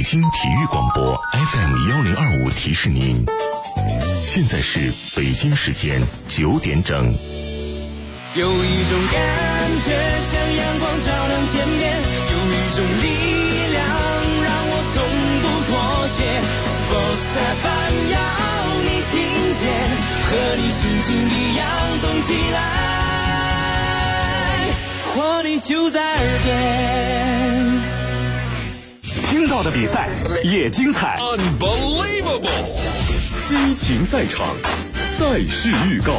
京体育广播 FM1025提示您，现在是北京时间9点整。 有一种感觉像阳光照亮天边，有一种力量让我从不妥协。Sports FM 要你听见，和你心情一样动起来，活力就在耳边。 听到的比赛也精彩 ，Unbelievable！ 激情赛场，赛事预告。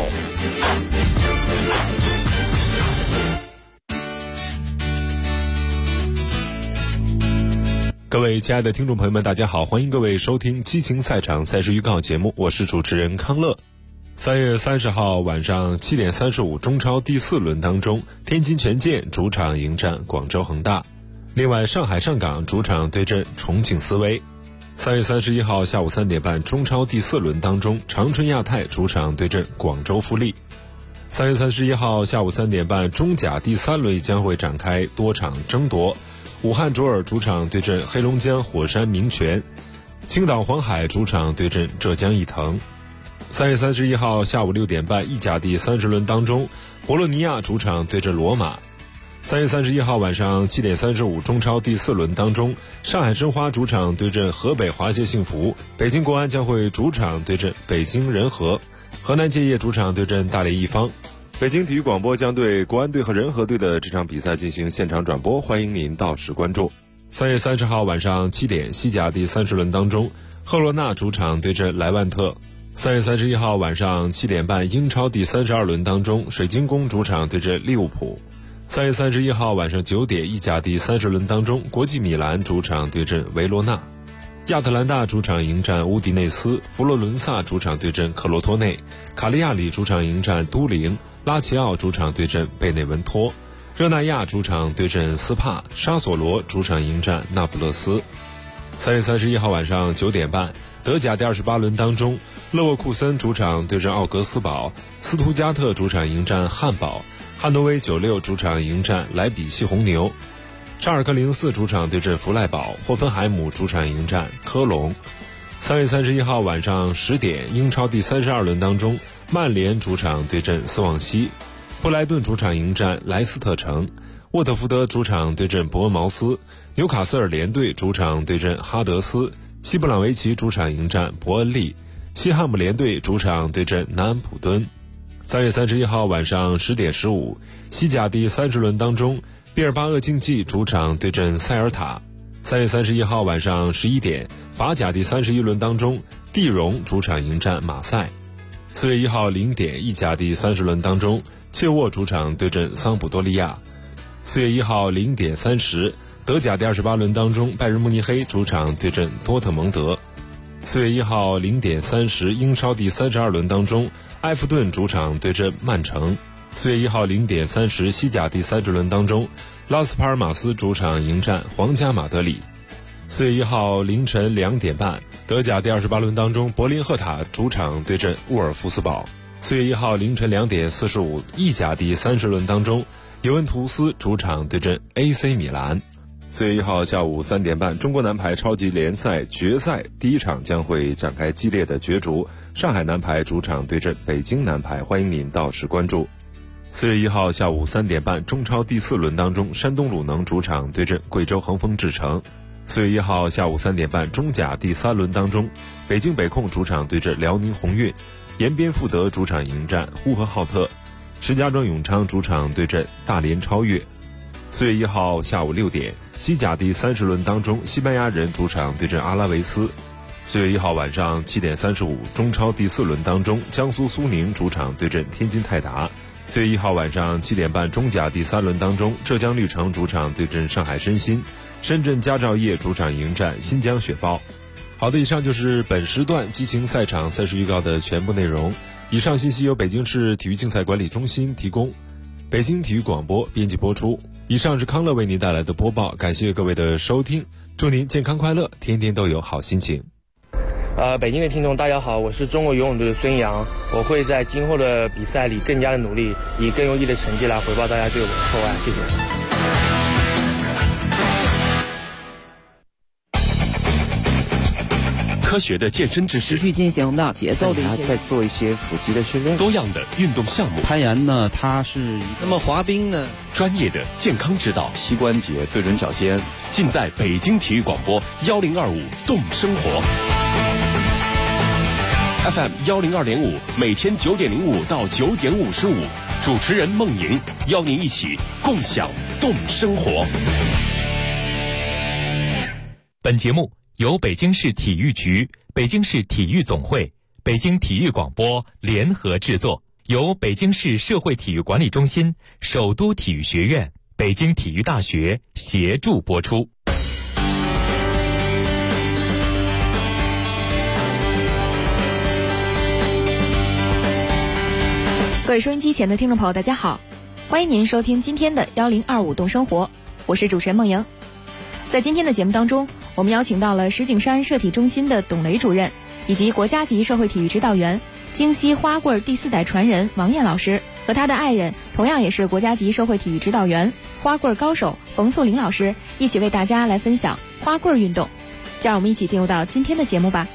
各位亲爱的听众朋友们，大家好，欢迎各位收听激情赛场赛事预告节目，我是主持人康乐。3月30号晚上7点35，中超第4轮当中，天津权健主场迎战广州恒大。另外，上海上港主场对阵重庆斯威。3月31号下午3点半，中超第4轮当中，长春亚泰主场对阵广州富力。3月31号下午3点半，中甲第3轮将会展开多场争夺。武汉卓尔主场对阵黑龙江火山明泉，青岛黄海主场对阵浙江毅腾。3月31号下午6点半，意甲第30轮当中，博洛尼亚主场对阵罗马。3月31号晚上7点35，中超第4轮当中，上海申花主场对阵河北华协幸福，北京国安将会主场对阵北京人和，河南建业主场对阵大连一方。北京体育广播将对国安队和人和队的这场比赛进行现场转播，欢迎您到时关注。3月30号晚上7点，西甲第30轮当中，赫罗纳主场对阵莱万特。3月31号晚上7点半，英超第32轮当中，水晶宫主场对阵利物浦。3月31号晚上9点，意甲第30轮当中，国际米兰主场对阵维罗纳。亚特兰大主场迎战乌迪内斯，佛罗伦萨主场对阵克罗托内，卡利亚里主场迎战都灵，拉齐奥主场对阵贝内文托，热那亚主场对阵斯帕，沙索罗主场迎战那不勒斯。3月31号晚上9点半，德甲第28轮当中，勒沃库森主场对阵奥格斯堡，斯图加特主场迎战汉堡，汉诺威96主场迎战莱比锡红牛，沙尔克04主场对阵弗赖堡，霍芬海姆主场迎战科隆。3月31号晚上10点，英超第32轮当中，曼联主场对阵斯旺西，布莱顿主场迎战莱斯特城，沃特福德主场对阵伯恩茅斯，纽卡斯尔联队主场对阵哈德斯，西布朗维奇主场迎战伯恩利，西汉姆联队主场对阵南安普敦。3月31号晚上10点15，西甲第30轮当中，毕尔巴鄂竞技主场对阵塞尔塔。3月31号晚上11点，法甲第31轮当中，蒂荣主场迎战马赛。4月1号0点，意甲第30轮当中，切沃主场对阵桑普多利亚。4月1号0点30，德甲第28轮当中，拜仁慕尼黑主场对阵多特蒙德。4月1号0点30，英超第32轮当中，埃弗顿主场对阵曼城。4月1号0点30，西甲第30轮当中，拉斯帕尔马斯主场迎战皇家马德里。4月1号凌晨2点半，德甲第28轮当中，柏林赫塔主场对阵沃尔夫斯堡。4月1号凌晨2点45，意甲第30轮当中，尤文图斯主场对阵 AC 米兰。4月1号下午3点半，中国男排超级联赛决赛第一场将会展开激烈的角逐，上海男排主场对阵北京男排，欢迎您到时关注。4月1号下午3点半，中超第4轮当中，山东鲁能主场对阵贵州恒丰智诚。4月1号下午3点半，中甲第3轮当中，北京北控主场对阵辽宁宏运，延边富德主场迎战呼和浩特，石家庄永昌主场对阵大连超越。4月1号下午6点，西甲第30轮当中，西班牙人主场对阵阿拉维斯。4月1号晚上7点35，中超第4轮当中，江苏苏宁主场对阵天津泰达。4月1号晚上7点半，中甲第3轮当中，浙江绿城主场对阵上海申鑫，深圳佳兆业主场迎战新疆雪豹。好的，以上就是本时段激情赛场赛事预告的全部内容。以上信息由北京市体育竞赛管理中心提供，北京体育广播编辑播出。以上是康乐为您带来的播报，感谢各位的收听，祝您健康快乐，天天都有好心情。 北京的听众大家好，我是中国游泳队的孙杨，我会在今后的比赛里更加的努力，以更优异的成绩来回报大家对我的厚爱，谢谢。 科学的健身知识， 持续进行的节奏的一些， 再做一些腹肌的训练， 多样的运动项目。 攀岩呢，它是那么滑冰呢， 专业的健康指导， 膝关节对准脚尖， 尽在北京体育广播1025动生活 FM 102.5，每天9点05到9点55，主持人孟莹邀您一起共享动生活。 本节目由北京市体育局、北京市体育总会、北京体育广播联合制作，由北京市社会体育管理中心、首都体育学院、北京体育大学协助播出。 各位收音机前的听众朋友，大家好，欢迎您收听今天的1025动生活，我是主持人孟莹。在今天的节目当中，我们邀请到了石景山社体中心的董雷主任，以及国家级社会体育指导员、京西花棍第4代传人王艳老师和他的爱人，同样也是国家级社会体育指导员、花棍高手冯素玲老师，一起为大家来分享花棍运动。就让我们一起进入到今天的节目吧。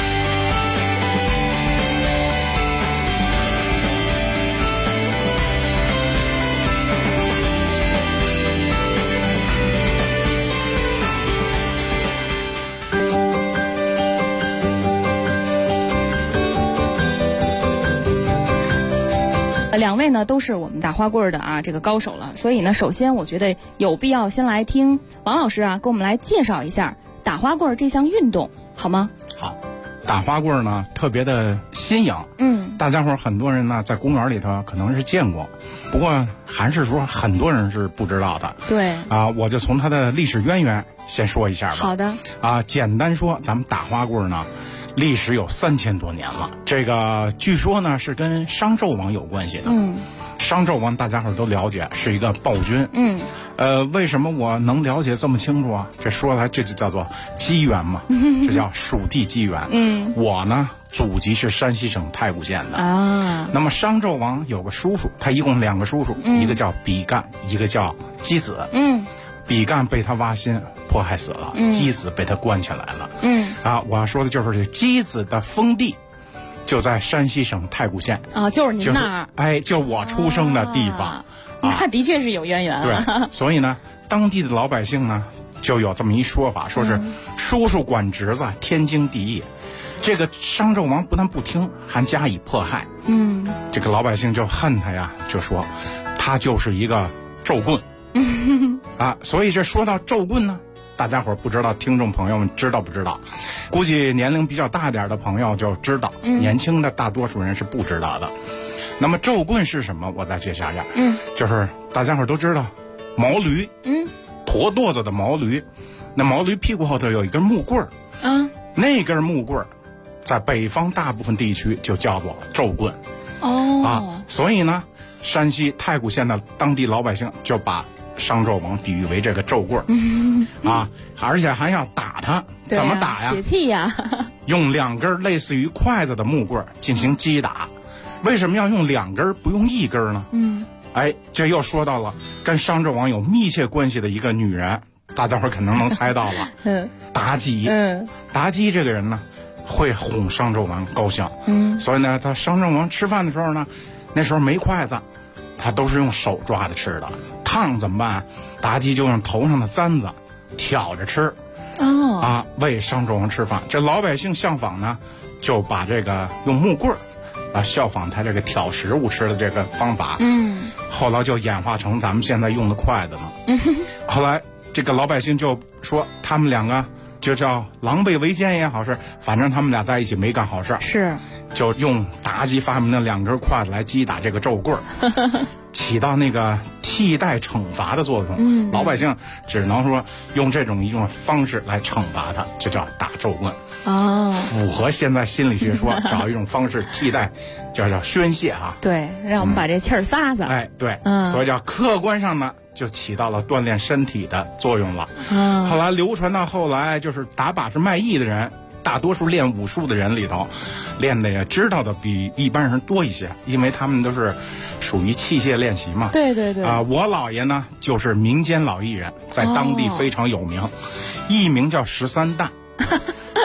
两位呢都是我们打花棍的这个高手了，所以呢，首先我觉得有必要先来听王老师给我们来介绍一下打花棍这项运动，好吗？ 好，打花棍呢特别的新颖，大家伙很多人呢在公园里头可能是见过，不过还是说很多人是不知道的。 对我就从它的历史渊源先说一下吧。 好的。 简单说，咱们打花棍呢历史有3000多年了，这个据说呢是跟商纣王有关系的。商纣王大家伙都了解，是一个暴君。为什么我能了解这么清楚啊？这说来这就叫做机缘嘛，这叫属地机缘。我呢祖籍是山西省太谷县的那么商纣王有个叔叔，他一共2个叔叔，一个叫比干，一个叫箕子。比干被他挖心迫害死了，箕子被他关起来了。我要说的就是这箕子的封地就在山西省太谷县就是您那儿， 就我出生的地方。 那的确是有渊源。 对，所以呢，当地的老百姓呢就有这么一说法，说是叔叔管侄子天经地义。这个商纣王不但不听，还加以迫害。这个老百姓就恨他呀，就说他就是一个纣棍。所以这说到纣棍呢，大家伙不知道，听众朋友们知道不知道？估计年龄比较大点的朋友就知道，年轻的大多数人是不知道的。那么纣棍是什么？我再介绍一下。就是大家伙都知道，毛驴，驼垛子的毛驴，那毛驴屁股后头有一根木棍儿，那根木棍儿，在北方大部分地区就叫做纣棍。所以呢，山西太谷县的当地老百姓就把商纣王比喻为这个纣棍儿。而且还要打他。怎么打呀？ 解气呀。 用2根类似于筷子的木棍进行击打。为什么要用2根不用1根呢？这又说到了跟商纣王有密切关系的一个女人，大家伙可能猜到了。妲己。妲己这个人呢，会哄商纣王高兴。所以呢，他商纣王吃饭的时候呢，那时候没筷子，他都是用手抓的吃的。烫怎么办？妲己就用头上的簪子挑着吃。喂商纣王吃饭。这老百姓效仿呢，就把这个用木棍效仿他这个挑食物吃的这个方法。后来就演化成咱们现在用的筷子了。后来这个老百姓就说他们2个就叫狼狈为奸也好，是反正他们俩在一起没干好事， 是就用妲己发明的2根筷子来击打这个纣棍儿，起到那个替代惩罚的作用。老百姓只能说用这种一种方式来惩罚他，这叫打纣棍。符合现在心理学说，找一种方式替代，叫宣泄对，让我们把这气儿撒撒。 对，所以叫客观上呢，就起到了锻炼身体的作用了。后来流传到后来，就是打把式卖艺的人，大多数练武术的人里头，练的也知道的比一般人多一些，因为他们都是属于器械练习嘛。 对。 我姥爷呢就是民间老艺人，在当地非常有名，艺名叫13担。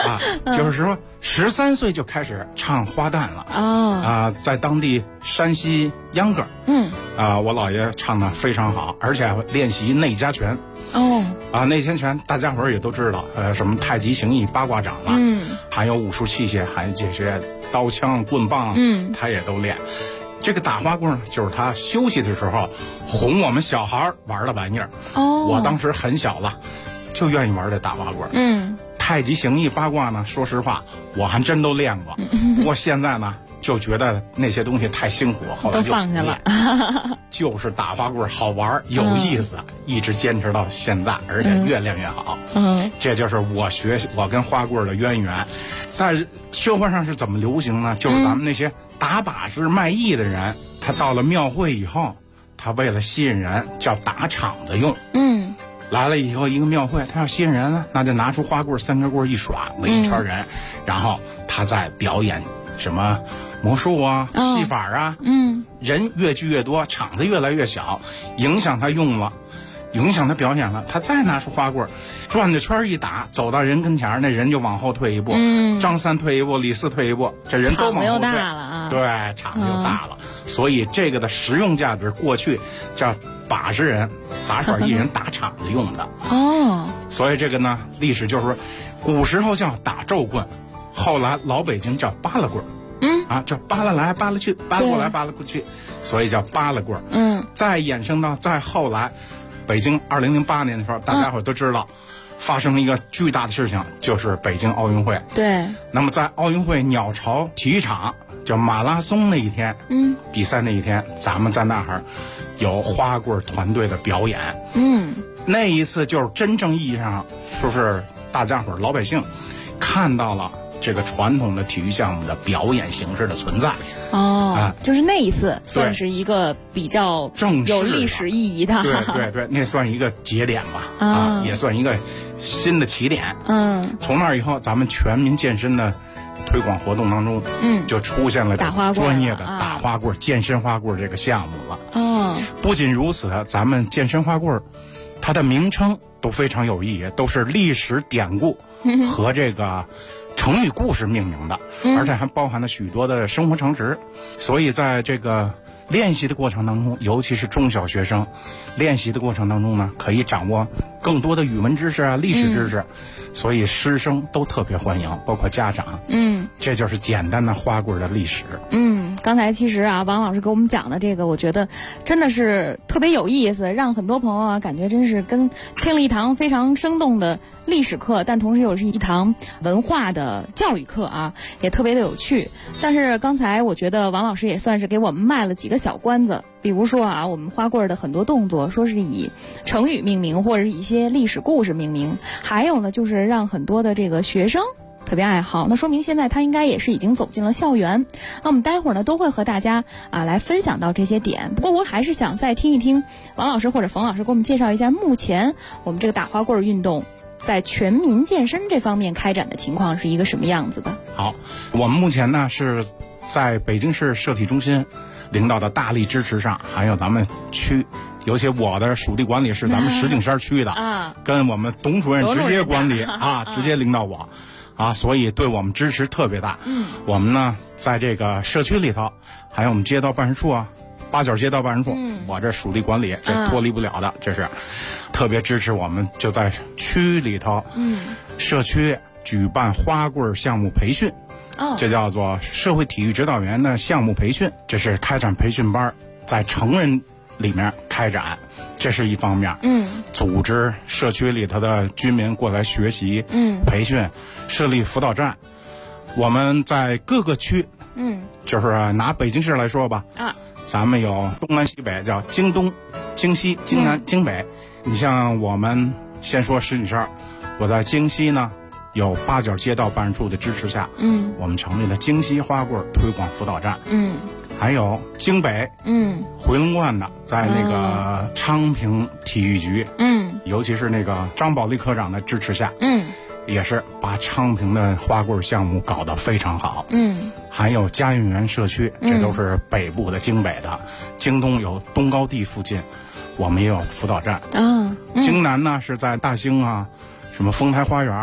就是说13岁就开始唱花旦了在当地山西秧歌我姥爷唱的非常好，而且练习内家拳内家拳大家伙儿也都知道，什么太极形意八卦掌了，还有武术器械，还有这些刀枪棍棒他也都练。这个打花棍就是他休息的时候哄我们小孩玩的玩意儿我当时很小了，就愿意玩这打花棍太极形意八卦呢，说实话我还真都练过不过现在呢就觉得那些东西太辛苦，后来就都放下了就是打花棍好玩有意思一直坚持到现在，而且越练越好这就是我跟花棍的渊源。在社会上是怎么流行呢？就是咱们那些打把式卖艺的人他到了庙会以后，他为了吸引人叫打场子用来了以后一个庙会他要吸引人呢，那就拿出花棍3根棍一耍围一圈人然后他再表演什么魔术戏法人越聚越多，场子越来越小，影响他用了，影响他表演了，他再拿出花棍转着圈一打，走到人跟前那人就往后退一步张三退一步李四退一步，这人都往后退， 场子又大了对，场子又大了所以这个的实用价值过去叫把式人杂耍艺人打场子用的所以这个呢历史就是说古时候叫打咒棍，后来老北京叫扒拉棍这扒拉来扒拉去，扒拉过来扒拉过去，所以叫扒拉棍再衍生到再后来北京2008年的时候大家伙都知道发生了一个巨大的事情，就是北京奥运会。 对， 那么在奥运会鸟巢体育场叫马拉松那一天比赛那一天咱们在那儿有花棍团队的表演那一次就是真正意义上说是大家伙老百姓看到了这个传统的体育项目的表演形式的存在就是那一次算是一个比较有历史意义的对，那算一个节点吧也算一个新的起点从那以后咱们全民健身的推广活动当中就出现了专业的打花棍健身花棍这个项目了不仅如此，咱们健身花棍它的名称都非常有意义，都是历史典故和这个成语故事命名的而且还包含了许多的生活常识所以在这个练习的过程当中，尤其是中小学生练习的过程当中呢，可以掌握更多的语文知识历史知识所以师生都特别欢迎，包括家长这就是简单的花棍的历史刚才其实王老师给我们讲的这个我觉得真的是特别有意思，让很多朋友感觉真是跟听了一堂非常生动的历史课，但同时又是一堂文化的教育课也特别的有趣。但是刚才我觉得王老师也算是给我们卖了几个小关子，比如说我们花棍的很多动作说是以成语命名或者是一些历史故事命名，还有呢就是让很多的这个学生特别爱好，那说明现在他应该也是已经走进了校园。那我们待会儿呢都会和大家来分享到这些点。不过我还是想再听一听王老师或者冯老师给我们介绍一下目前我们这个打花棍运动在全民健身这方面开展的情况是一个什么样子的。 好，我们目前呢是在北京市社体中心领导的大力支持上，还有咱们区尤其我的属地管理是咱们石景山区的跟我们董主任直接管理直接领导我所以对我们支持特别大我们呢在这个社区里头还有我们街道办事处八角街道办事处我这属地管理这脱离不了的这是特别支持我们，就在区里头社区举办花棍项目培训这叫做社会体育指导员的项目培训，这是开展培训班在成人里面开展，这是一方面组织社区里头的居民过来学习培训，设立辅导站。我们在各个区就是拿北京市来说吧咱们有东南西北，叫京东、京西、京南、京北。你像我们先说石景山，我在京西呢有八角街道办事处的支持下我们成立了京西花棍推广辅导站还有京北回龙观的在那个昌平体育局尤其是那个张宝利科长的支持下也是把昌平的花棍项目搞得非常好还有嘉运园社区，这都是北部的京北的京东有东高地附近我们也有辅导站京南呢是在大兴什么丰台花园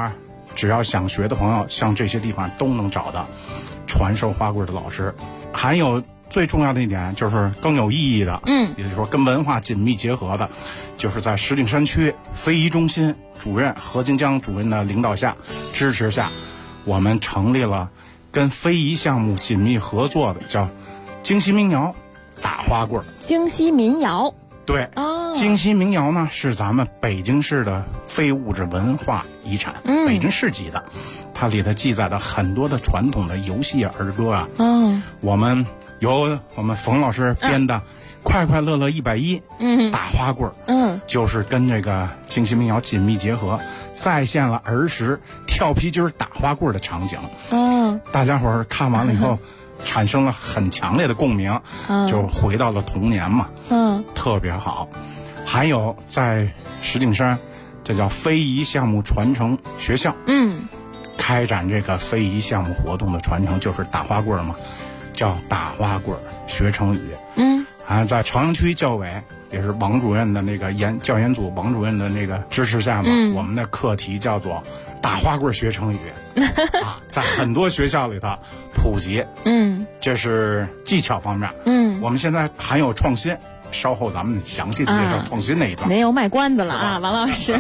只要想学的朋友，像这些地方都能找到传授花棍的老师。还有最重要的一点就是更有意义的，也就是说跟文化紧密结合的，就是在石景山区非遗中心主任何金江主任的领导下、支持下，我们成立了跟非遗项目紧密合作的叫京西民谣打花棍。 京西民谣， 对，京西民谣呢是咱们北京市的非物质文化遗产，北京市级的，它里头记载了很多的传统的游戏儿歌啊。我们由我们冯老师编的快快乐乐110打花棍，就是跟这个京西民谣紧密结合，再现了儿时跳皮筋打花棍的场景。大家伙儿看完了以后产生了很强烈的共鸣，就回到了童年嘛。特别好。还有在石景山，这叫非遗项目传承学校，开展这个非遗项目活动的传承，就是打花棍嘛，叫打花棍学成语。在朝阳区教委也是王主任的那个教研组王主任的那个支持下嘛，我们的课题叫做打花棍学成语在很多学校里头普及。这是技巧方面。我们现在还有创新，稍后咱们详细的介绍创新那一段。 没有卖关子了啊，王老师。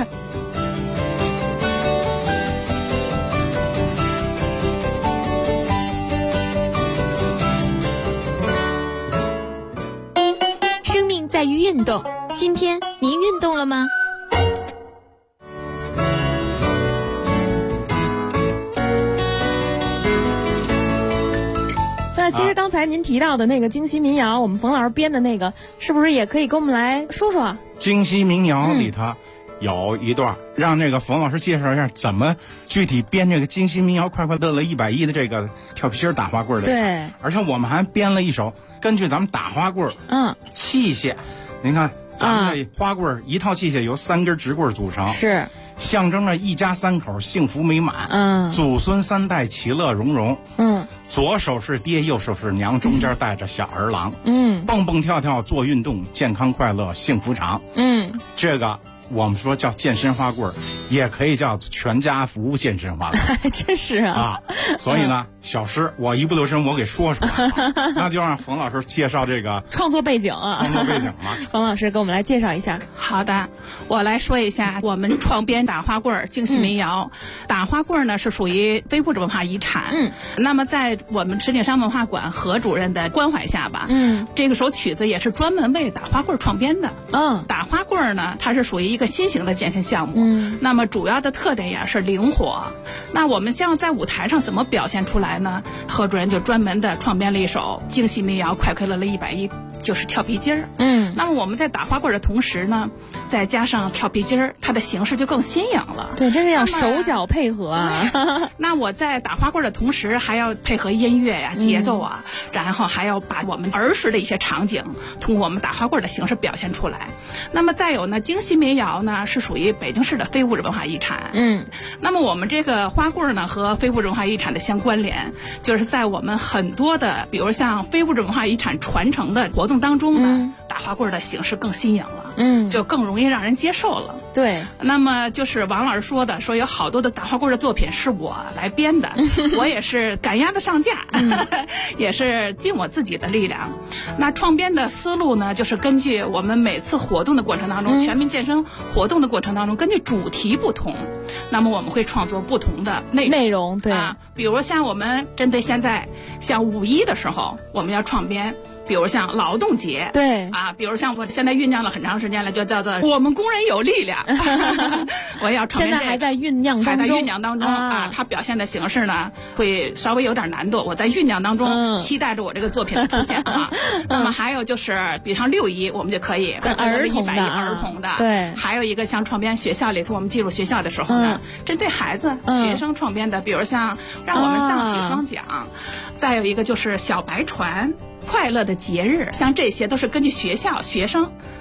生命在于运动，今天您运动了吗？ 其实刚才您提到的那个京西民谣，我们冯老师编的那个，是不是也可以跟我们来说说？ 京西民谣里头有一段，让那个冯老师介绍一下怎么具体编这个京西民谣快快乐乐110的这个跳皮筋打花棍的。 对， 而且我们还编了一首根据咱们打花棍器械，您看咱们这花棍一套器械由3根直棍组成， 是象征着一家3口幸福美满，祖孙3代其乐融融。左手是爹，右手是娘，中间带着小儿郎。蹦蹦跳跳做运动，健康快乐幸福长。这个我们说叫健身花棍，也可以叫全家福健身花棍。 真是啊！ 所以呢，小诗我一不留神我给说出来了，那就让冯老师介绍这个创作背景啊。 创作背景嘛， 冯老师给我们来介绍一下。 好的，我来说一下我们创编打花棍京西民谣。打花棍呢是属于非物质文化遗产。那么在我们石景山文化馆何主任的关怀下吧，这个首曲子也是专门为打花棍创编的。打花棍呢，它是属于一个新型的健身项目。那么主要的特点也是灵活。那我们像在舞台上怎么表现出来呢？何主任就专门的创编了一首京西民谣快快乐乐110，就是跳皮筋儿。那么我们在打花棍的同时呢，再加上跳皮筋儿，它的形式就更新颖了。 对，真是要手脚配合啊。 那我在打花棍的同时，还要配合音乐呀、节奏啊，然后还要把我们儿时的一些场景，通过我们打花棍的形式表现出来。那么再有呢，京西民谣呢是属于北京市的非物质文化遗产。那么我们这个花棍呢和非物质文化遗产的相关联，就是在我们很多的，比如像非物质文化遗产传承的活动当中呢，打花棍的形式更新颖了，就更容易让人接受了。 对， 那么就是王老师说的，说有好多的打花棍的作品是我来编的，我也是赶鸭子上架，也是尽我自己的力量。那创编的思路呢，就是根据我们每次活动的过程当中，全民健身活动的过程当中，根据主题不同，那么我们会创作不同的内容。 对比如像我们针对现在像5·1的时候，我们要创编。比如像劳动节， 对比如像我现在酝酿了很长时间了，就叫做我们工人有力量。我也要创编现在还在酝酿当中， 它表现的形式呢会稍微有点难度。我在酝酿当中，期待着我这个作品的出现啊。那么还有就是，比如像6·1，我们就可以跟儿童的， 对。 还有一个像创编学校里头，我们进入学校的时候呢，针对孩子、学生创编的，比如像让我们荡起双桨，再有一个就是小白船。快乐的节日，像这些都是根据学校学生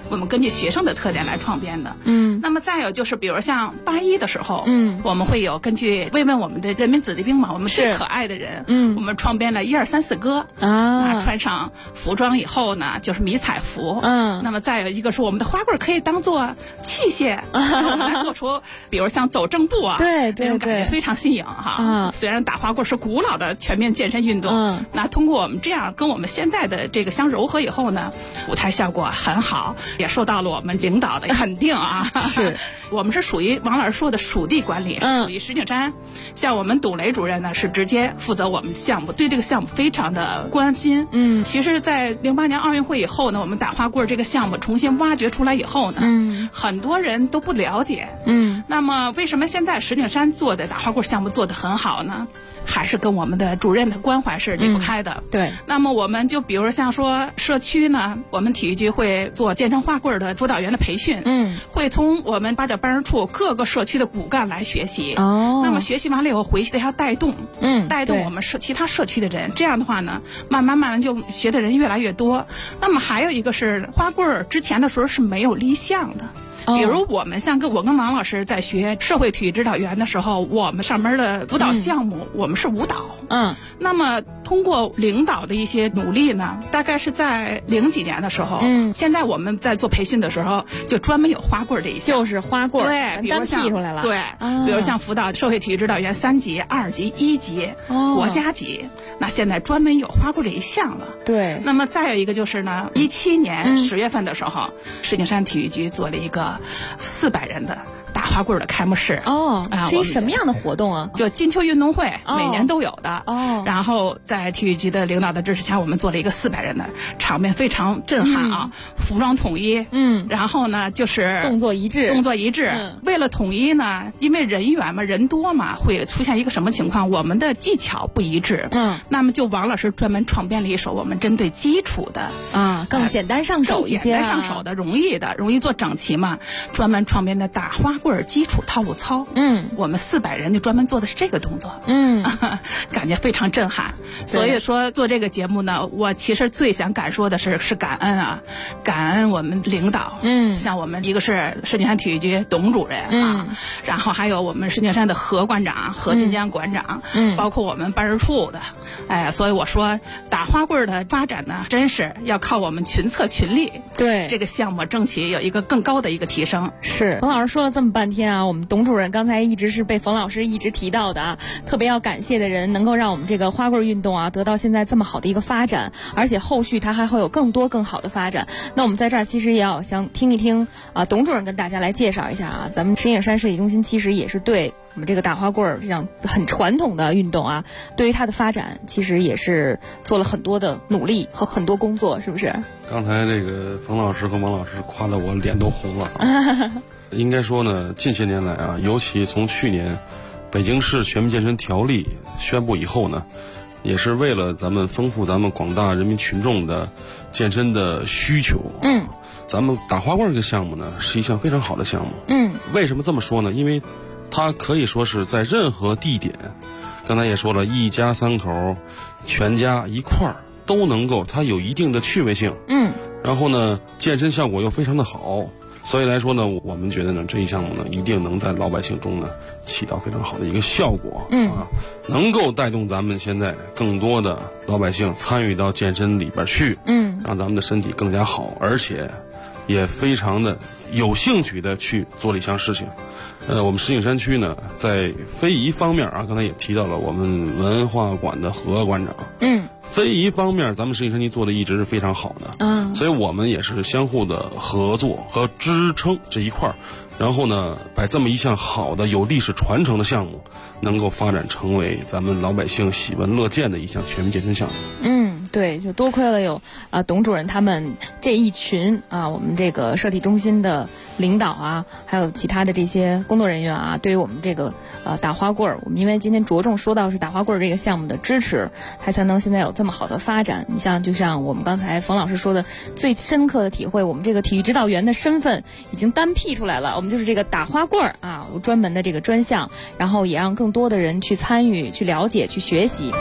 我们根据学生的特点来创编的。那么再有就是，比如像81的时候，我们会有根据慰问我们的人民子弟兵嘛，我们最可爱的人，我们创编了1、2、3、4歌啊，穿上服装以后呢，就是迷彩服。那么再有一个是我们的花棍可以当做器械，我们来做出，比如像走正步啊， 对， 那种感觉非常新颖哈。虽然打花棍是古老的全面健身运动，那通过我们这样跟我们现在的这个相糅合以后呢，舞台效果很好，也受到了我们领导的肯定啊。是，我们是属于王老师说的属地管理，是属于石景山。像我们董雷主任呢，是直接负责我们项目，对这个项目非常的关心。其实，在08年奥运会以后呢，我们打花棍这个项目重新挖掘出来以后呢，很多人都不了解。那么为什么现在石景山做的打花棍项目做得很好呢？还是跟我们的主任的关怀是离不开的。 对。 那么我们就比如像说社区呢，我们体育局会做健身花棍的辅导员的培训，会从我们8角办事处各个社区的骨干来学习。那么学习完了以后回去得要带动，带动我们其他社区的人。这样的话呢，慢慢就学的人越来越多。那么还有一个是花棍之前的时候是没有立项的。比如我们像我跟王老师在学社会体育指导员的时候，我们上面的辅导项目，我们是舞蹈。那么通过领导的一些努力呢，大概是在00几年的时候，现在我们在做培训的时候，就专门有花棍这一项， 就是花棍， 对，比如像剔出来了， 对，比如像辅导社会体育指导员3级、2级、1级、国家级，那现在专门有花棍这一项了。 对。 那么再有一个就是呢，17年10月份的时候，石景山体育局做了一个400人的打花棍的开幕式。 是一什么样的活动啊？ 就金秋运动会，每年都有的。然后在体育局的领导的支持下，我们做了一个400人的，场面非常震撼啊！服装统一，然后呢就是动作一致。 为了统一呢，因为人员嘛，人多嘛，会出现一个什么情况？我们的技巧不一致。那么就王老师专门创编了一首我们针对基础的更简单上手一些， 简单上手的，容易做整齐嘛，专门创编的打花棍基础套路操。我们400人就专门做的是这个动作。感觉非常震撼。所以说做这个节目呢，我其实最想敢说的是感恩啊，感恩我们领导。像我们一个是石景山体育局董主任啊，然后还有我们石景山的何馆长、何金江馆长，包括我们办事处的。所以我说打花棍的发展呢，真是要靠我们群策群力。 对， 这个项目争取有一个更高的一个提升。 是，冯老师说了这么半天啊，我们董主任刚才一直是被冯老师一直提到的啊，特别要感谢的人，能够让我们这个花棍运动啊得到现在这么好的一个发展，而且后续它还会有更多更好的发展。那我们在这儿其实也要想听一听啊，董主任跟大家来介绍一下啊，咱们石景山设计中心其实也是对我们这个打花棍这样很传统的运动啊，对于它的发展其实也是做了很多的努力和很多工作，是不是？ 刚才这个冯老师和王老师夸得我脸都红了应该说呢，近些年来啊，尤其从去年北京市全民健身条例宣布以后呢，也是为了咱们丰富咱们广大人民群众的健身的需求。咱们打花棍这个项目呢，是一项非常好的项目。为什么这么说呢？因为它可以说是在任何地点，刚才也说了，一家3口全家一块儿都能够，它有一定的趣味性。然后呢，健身效果又非常的好。所以来说呢，我们觉得呢，这一项目呢，一定能在老百姓中呢起到非常好的一个效果。能够带动咱们现在更多的老百姓参与到健身里边去。让咱们的身体更加好，而且也非常的有兴趣的去做了一项事情。我们石景山区呢，在非遗方面啊，刚才也提到了我们文化馆的何馆长。非遗方面，咱们石景山区做的一直是非常好的。所以我们也是相互的合作和支撑这一块儿，然后呢，把这么一项好的有历史传承的项目，能够发展成为咱们老百姓喜闻乐见的一项全民健身项目。 对，就多亏了有董主任他们这一群啊，我们这个社体中心的领导啊，还有其他的这些工作人员啊，对于我们这个打花棍儿，我们因为今天着重说到是打花棍儿这个项目的支持，才能现在有这么好的发展。你像就像我们刚才冯老师说的，最深刻的体会，我们这个体育指导员的身份已经单辟出来了，我们就是这个打花棍儿啊，专门的这个专项，然后也让更多的人去参与、去了解、去学习。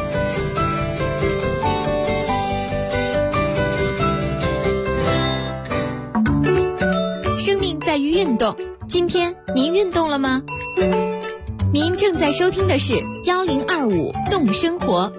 于运动。今天您运动了吗？您正在收听的是1025动生活。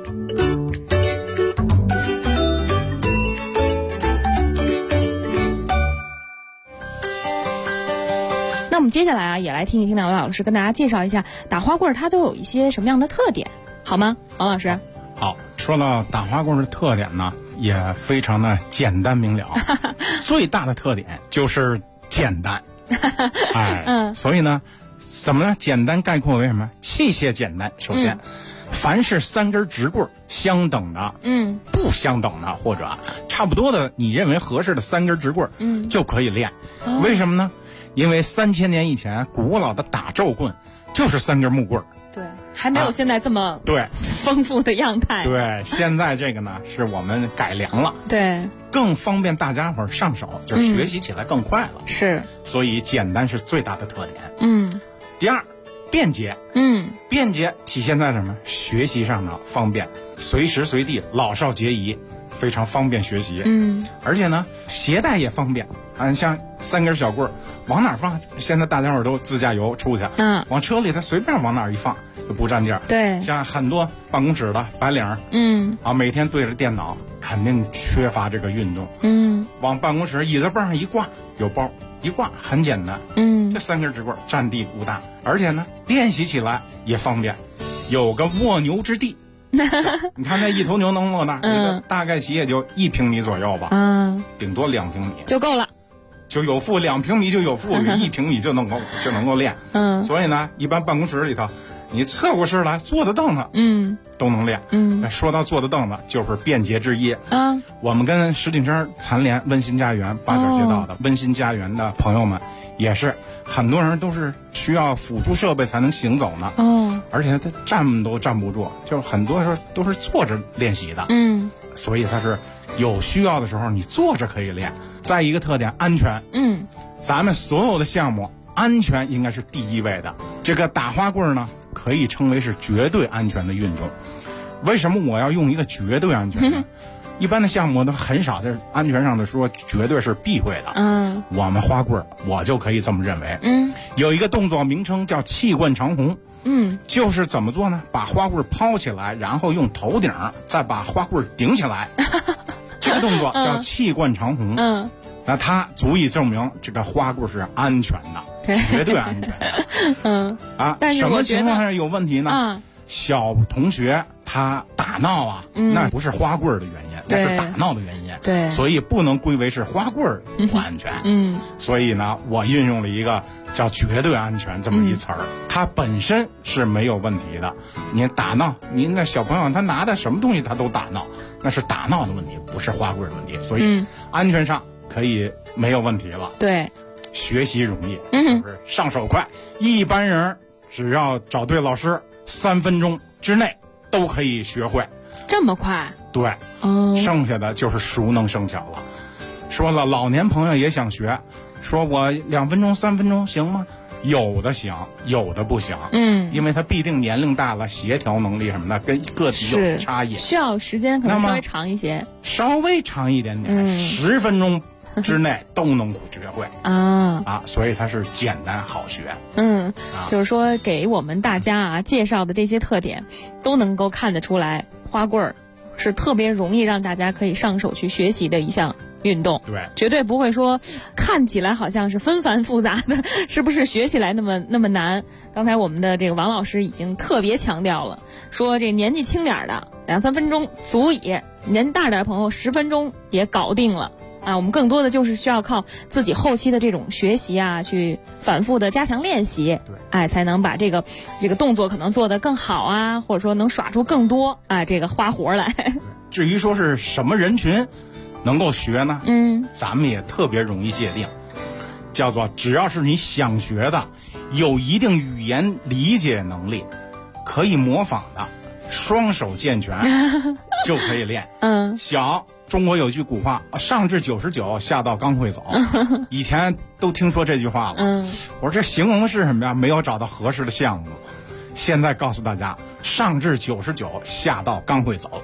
那我们接下来也来听一听王老师跟大家介绍一下打花棍它都有一些什么样的特点，好吗？王老师。 好，说到打花棍的特点呢，也非常的简单明了，最大的特点就是简单。所以呢，怎么呢？简单概括为什么？器械简单。首先，凡是3根直棍相等的，不相等的或者差不多的，你认为合适的3根直棍，就可以练。为什么呢？因为3000年以前，古老的打咒棍就是3根木棍。 对，还没有现在这么对丰富的样态。 对，现在这个呢是我们改良了， 对， 更方便大家伙上手，就学习起来更快了。 是， 所以简单是最大的特点。第二，便捷。便捷体现在什么？学习上呢方便，随时随地老少皆宜，非常方便学习。而且呢携带也方便。像3根小棍儿往哪放？现在大家伙都自驾游出去，往车里他随便往哪儿一放就不占地儿。 对， 像很多办公室的白领，每天对着电脑，肯定缺乏这个运动。往办公室椅子背上一挂，有包一挂，很简单。这3根直棍占地不大，而且呢练习起来也方便，有个卧牛之地。你看那一头牛能多大？大概其也就1平米左右吧，顶多2平米就够了。 就有负2平米就有负1平米就能够练。所以呢，一般办公室里头，你侧过身来坐的凳子，都能练。说到坐的凳子，就是便捷之一。我们跟石景山残联温馨家园八角街道的温馨家园的朋友们，也是很多人都是需要辅助设备才能行走呢。而且他站都站不住，就是很多时候都是坐着练习的。所以他是有需要的时候，你坐着可以练。再一个特点，安全。咱们所有的项目，安全应该是第一位的。这个打花棍呢，可以称为是绝对安全的运动。为什么我要用一个绝对安全呢？一般的项目都很少在安全上的说绝对是避讳的。我们花棍我就可以这么认为。有一个动作名称叫气贯长虹。就是怎么做呢？把花棍抛起来，然后用头顶再把花棍顶起来。这个动作叫气贯长虹。那它足以证明这个花棍是安全的，绝对安全的。 但是什么情况下有问题呢？小同学他打闹啊，那不是花棍的原因，那是打闹的原因。 对， 所以不能归为是花棍不安全。所以呢，我运用了一个叫绝对安全这么一词儿，它本身是没有问题的。您打闹，您那小朋友他拿的什么东西他都打闹，那是打闹的问题，不是花棍的问题。所以安全上可以没有问题了。 对， 学习容易，就是上手快。一般人只要找对老师，3分钟之内都可以学会。 这么快？ 对，剩下的就是熟能生巧了。说了，老年朋友也想学，说我2分钟、3分钟行吗？有的行，有的不行。因为他必定年龄大了，协调能力什么的跟个体有差异， 需要时间可能稍微长一些， 稍微长一点点，10分钟之内都能学会所以它是简单好学。 就是说给我们大家介绍的这些特点，都能够看得出来，花棍是特别容易让大家可以上手去学习的一项运动。 对， 绝对不会说看起来好像是纷繁复杂的，是不是学起来那么难？刚才我们的这个王老师已经特别强调了，说这年纪轻点的2-3分钟足以，年大点的朋友10分钟也搞定了。我们更多的就是需要靠自己后期的这种学习去反复的加强练习，才能把这个动作可能做得更好或者说能耍出更多这个花活来。 至于说是什么人群能够学呢？咱们也特别容易界定，叫做只要是你想学的，有一定语言理解能力，可以模仿的，双手健全就可以练。中国有句古话，上至99，下到刚会走。以前都听说这句话了。我说这形容的是什么呀？没有找到合适的项目。现在告诉大家，上至99，下到刚会走。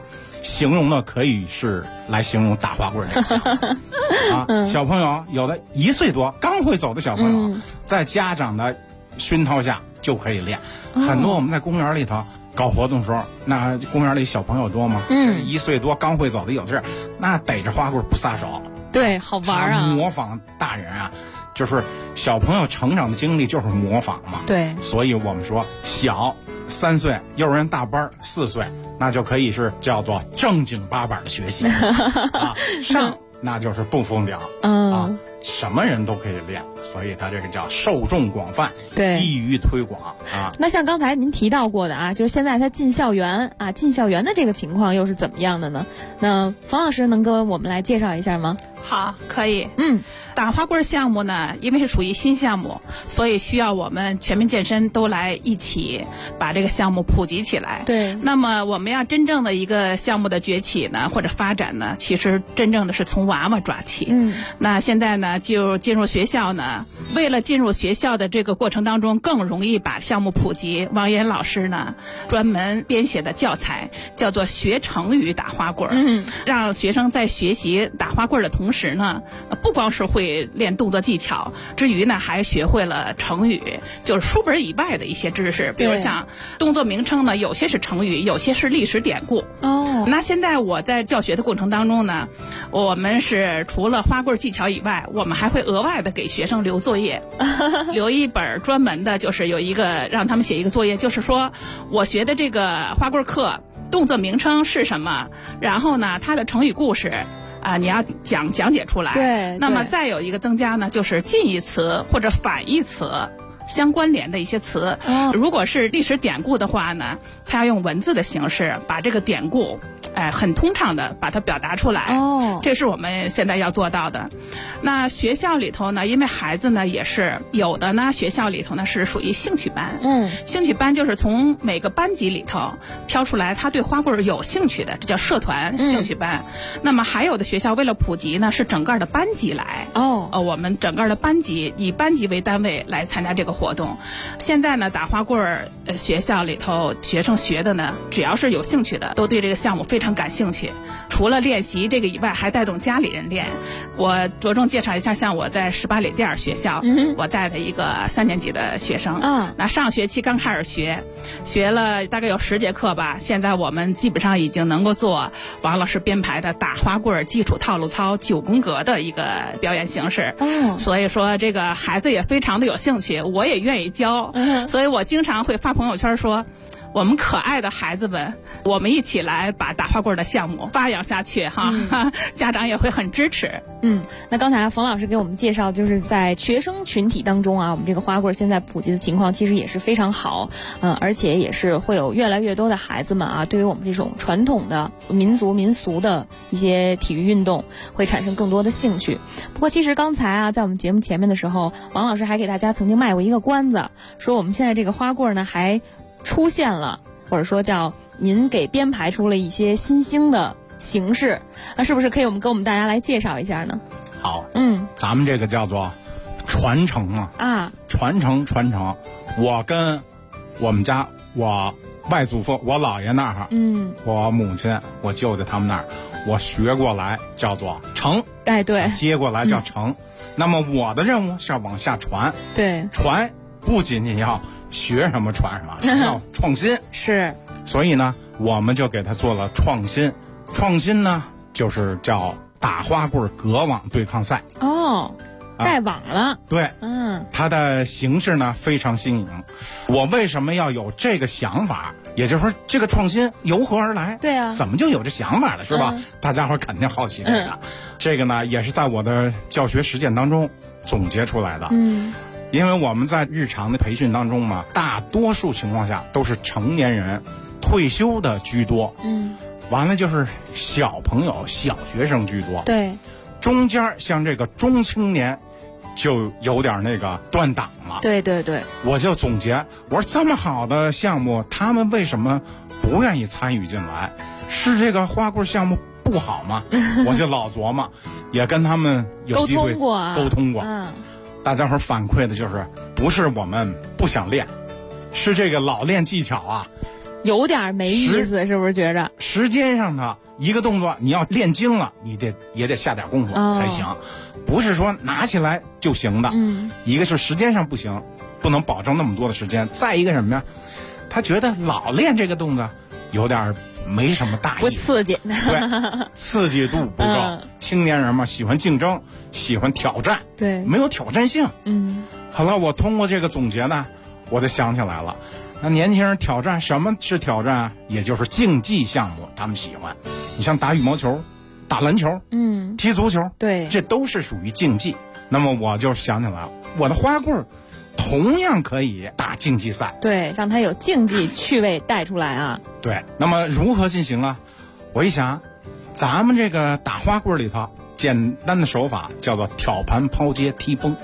形容的可以是来形容打花棍这个项目啊。小朋友有的1岁多刚会走的小朋友，在家长的熏陶下就可以练。很多我们在公园里头搞活动的时候，那公园里小朋友多吗？1岁多刚会走的有的是，那逮着花棍不撒手。 对，好玩啊！ 模仿大人啊，就是小朋友成长的经历就是模仿嘛。 对， 所以我们说小3岁，幼儿园大班4岁，那就可以是叫做正经八百的学习啊。上那就是不疯屌啊，什么人都可以练，所以它这个叫受众广泛， 对， 易于推广啊。 那像刚才您提到过的啊，就是现在它进校园啊，进校园的这个情况又是怎么样的呢？那冯老师能跟我们来介绍一下吗？ 好，可以。打花棍项目呢，因为是属于新项目，所以需要我们全民健身都来一起把这个项目普及起来。 对。 那么我们要真正的一个项目的崛起呢，或者发展呢，其实真正的是从娃娃抓起。那现在呢，就进入学校呢，为了进入学校的这个过程当中更容易把项目普及，王岩老师呢专门编写的教材叫做学成语打花棍。让学生在学习打花棍的同时呢，不光是会练动作技巧之余呢，还学会了成语，就是书本以外的一些知识，比如像动作名称呢，有些是成语，有些是历史典故。那现在我在教学的过程当中呢，我们是除了花棍技巧以外，我们还会额外的给学生留作业，留一本专门的，就是有一个让他们写一个作业，就是说我学的这个花棍课动作名称是什么，然后呢它的成语故事你要讲解出来。 对。 那么再有一个增加呢，就是近义词或者反义词相关联的一些词。如果是历史典故的话呢，它要用文字的形式把这个典故很通畅的把它表达出来。这是我们现在要做到的。那学校里头呢，因为孩子呢也是有的呢，学校里头呢是属于兴趣班。兴趣班就是从每个班级里头挑出来他对花棍有兴趣的，这叫社团兴趣班。那么还有的学校为了普及呢，是整个的班级来。我们整个的班级以班级为单位来参加这个活动。现在呢，打花棍学校里头学生学的呢，只要是有兴趣的，都对这个项目非常感兴趣。除了练习这个以外，还带动家里人练。我着重介绍一下，像我在18里店学校，我带的一个3年级的学生。那上学期刚开始学了大概有10节课吧，现在我们基本上已经能够做王老师编排的打花棍基础套路操9宫格的一个表演形式。所以说这个孩子也非常的有兴趣，我也愿意教。所以我经常会发朋友圈说，我们可爱的孩子们，我们一起来把打花棍的项目发扬下去哈。家长也会很支持。 那刚才冯老师给我们介绍，就是在学生群体当中啊，我们这个花棍现在普及的情况其实也是非常好。而且也是会有越来越多的孩子们啊，对于我们这种传统的民俗的一些体育运动会产生更多的兴趣。不过其实刚才啊，在我们节目前面的时候，王老师还给大家曾经卖过一个关子，说我们现在这个花棍呢还出现了，或者说叫您给编排出了一些新兴的形式，那是不是可以跟我们大家来介绍一下呢？ 好，咱们这个叫做传承传承。我跟我们家我外祖父我姥爷那儿，我母亲我舅舅他们那儿，我学过来叫做承， 对， 接过来叫承。那么我的任务是要往下传， 对， 传不仅仅要学什么传什么，要创新。 是， 所以呢，我们就给他做了创新。创新呢，就是叫打花棍隔网对抗赛。 带网了。 对，它的形式呢非常新颖。我为什么要有这个想法？也就是说，这个创新由何而来？ 对啊， 怎么就有这想法了，是吧？大家伙肯定好奇这个。这个呢，也是在我的教学实践当中总结出来的。因为我们在日常的培训当中嘛，大多数情况下都是成年人退休的居多。完了就是小朋友、小学生居多。 对， 中间像这个中青年就有点那个断档了。 对， 我就总结，我说这么好的项目，他们为什么不愿意参与进来？是这个花棍项目不好吗？我就老琢磨，也跟他们有机会沟通过。大家伙反馈的就是，不是我们不想练，是这个老练技巧啊， 有点没意思，是不是觉着？ 时间上呢，一个动作你要练精了，你也得下点功夫才行，不是说拿起来就行的。一个是时间上不行，不能保证那么多的时间；再一个什么呀？他觉得老练这个动作有点没什么大意， 不刺激。 对，刺激度不够。青年人嘛，喜欢竞争，喜欢挑战， 对， 没有挑战性。好了，我通过这个总结呢，我就想起来了。那年轻人挑战，什么是挑战啊？也就是竞技项目，他们喜欢。你像打羽毛球、打篮球、踢足球， 对， 这都是属于竞技。那么我就想起来了，我的花棍同样可以打竞技赛， 对，让它有竞技趣味带出来啊。 对，那么如何进行啊？我一想，咱们这个打花棍里头，简单的手法叫做挑盘、抛接、踢崩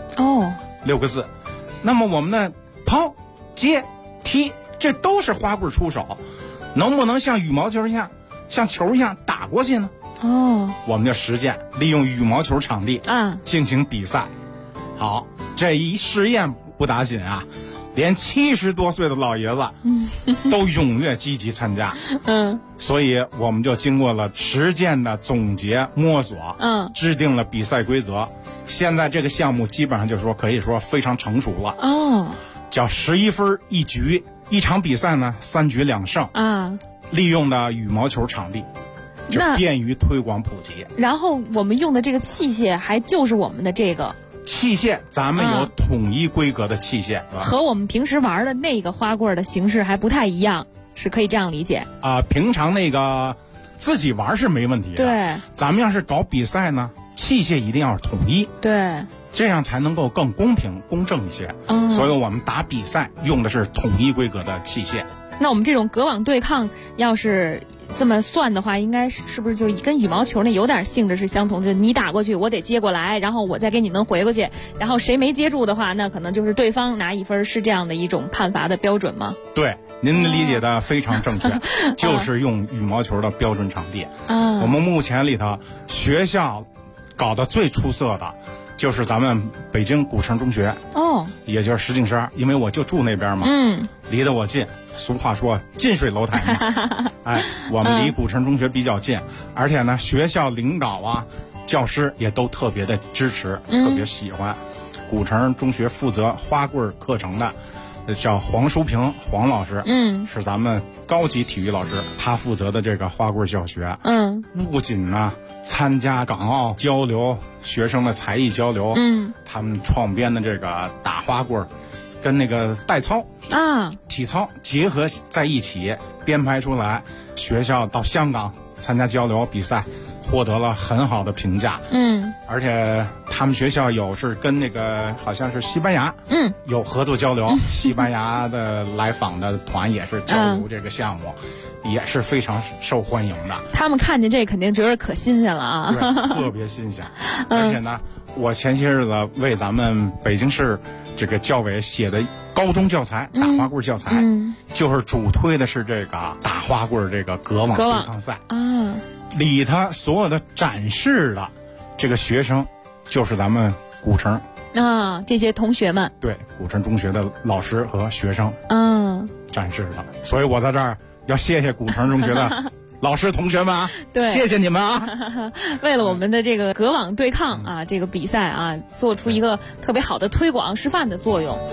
，6个字。那么我们的抛、接、踢，这都是花棍出手，能不能像羽毛球一样，像球一样打过去呢？我们就实践，利用羽毛球场地进行比赛。好，这一试验不打紧啊，连70多岁的老爷子都踊跃积极参加。所以我们就经过了实践的总结摸索，制定了比赛规则。现在这个项目基本上就是说可以说非常成熟了。叫11分1局，一场比赛呢3局2胜。利用的羽毛球场地，就便于推广普及。 然后我们用的这个器械还就是我们的这个器械，咱们有统一规格的器械， 和我们平时玩的那个花棍的形式还不太一样，是可以这样理解平常那个自己玩是没问题的， 对， 咱们要是搞比赛呢，器械一定要统一， 对， 这样才能够更公平公正一些。所以我们打比赛用的是统一规格的器械。 那我们这种隔网对抗，要是这么算的话，应该是不是就跟羽毛球那有点性质是相同？就你打过去，我得接过来，然后我再给你们回过去，然后谁没接住的话，那可能就是对方拿1分，是这样的一种判罚的标准吗？ 对，您理解的非常正确，就是用羽毛球的标准场地。我们目前里头学校搞得最出色的就是咱们北京古城中学，也就是石景山，因为我就住那边嘛，离得我近。俗话说近水楼台嘛，我们离古城中学比较近，而且呢，学校领导啊、教师也都特别的支持，特别喜欢。古城中学负责花棍课程的叫黄淑平黄老师，是咱们高级体育老师，他负责的这个花棍教学，不仅呢参加港澳交流，学生的才艺交流，他们创编的这个打花棍跟那个代操体操结合在一起编排出来，学校到香港参加交流比赛，获得了很好的评价。而且他们学校有是跟那个好像是西班牙有合作交流，西班牙的来访的团也是交流这个项目，也是非常受欢迎的。 他们看见这肯定觉得可新鲜了啊， 特别新鲜。而且呢，我前些日子为咱们北京市这个教委写的高中教材，打花棍教材，就是主推的是这个打花棍这个隔网对抗赛里头所有的展示的这个学生就是咱们古城这些同学们， 对，古城中学的老师和学生展示的。所以我在这儿要谢谢古城中学的老师同学们啊， 对， 谢谢你们啊！ 为了我们的这个隔网对抗啊，这个比赛啊，做出一个特别好的推广示范的作用。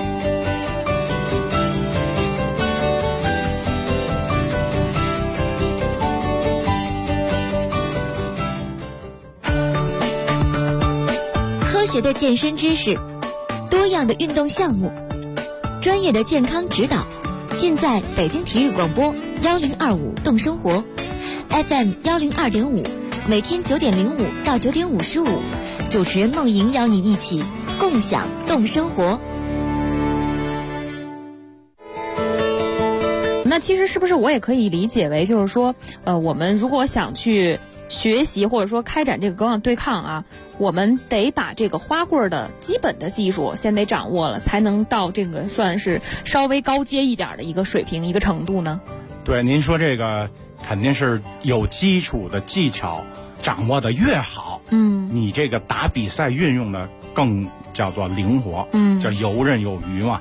科学的健身知识，多样的运动项目，专业的健康指导，尽在北京体育广播1025动生活 FM 102.5，每天9点05到9点55，主持人梦莹邀你一起共享动生活。 那其实是不是我也可以理解为，就是说，我们如果想去学习或者说开展这个隔网对抗啊，我们得把这个花棍的基本的技术先得掌握了，才能到这个算是稍微高阶一点的一个水平一个程度呢？ 对，您说这个肯定是有基础的技巧掌握的越好，你这个打比赛运用的更叫做灵活，叫游刃有余嘛。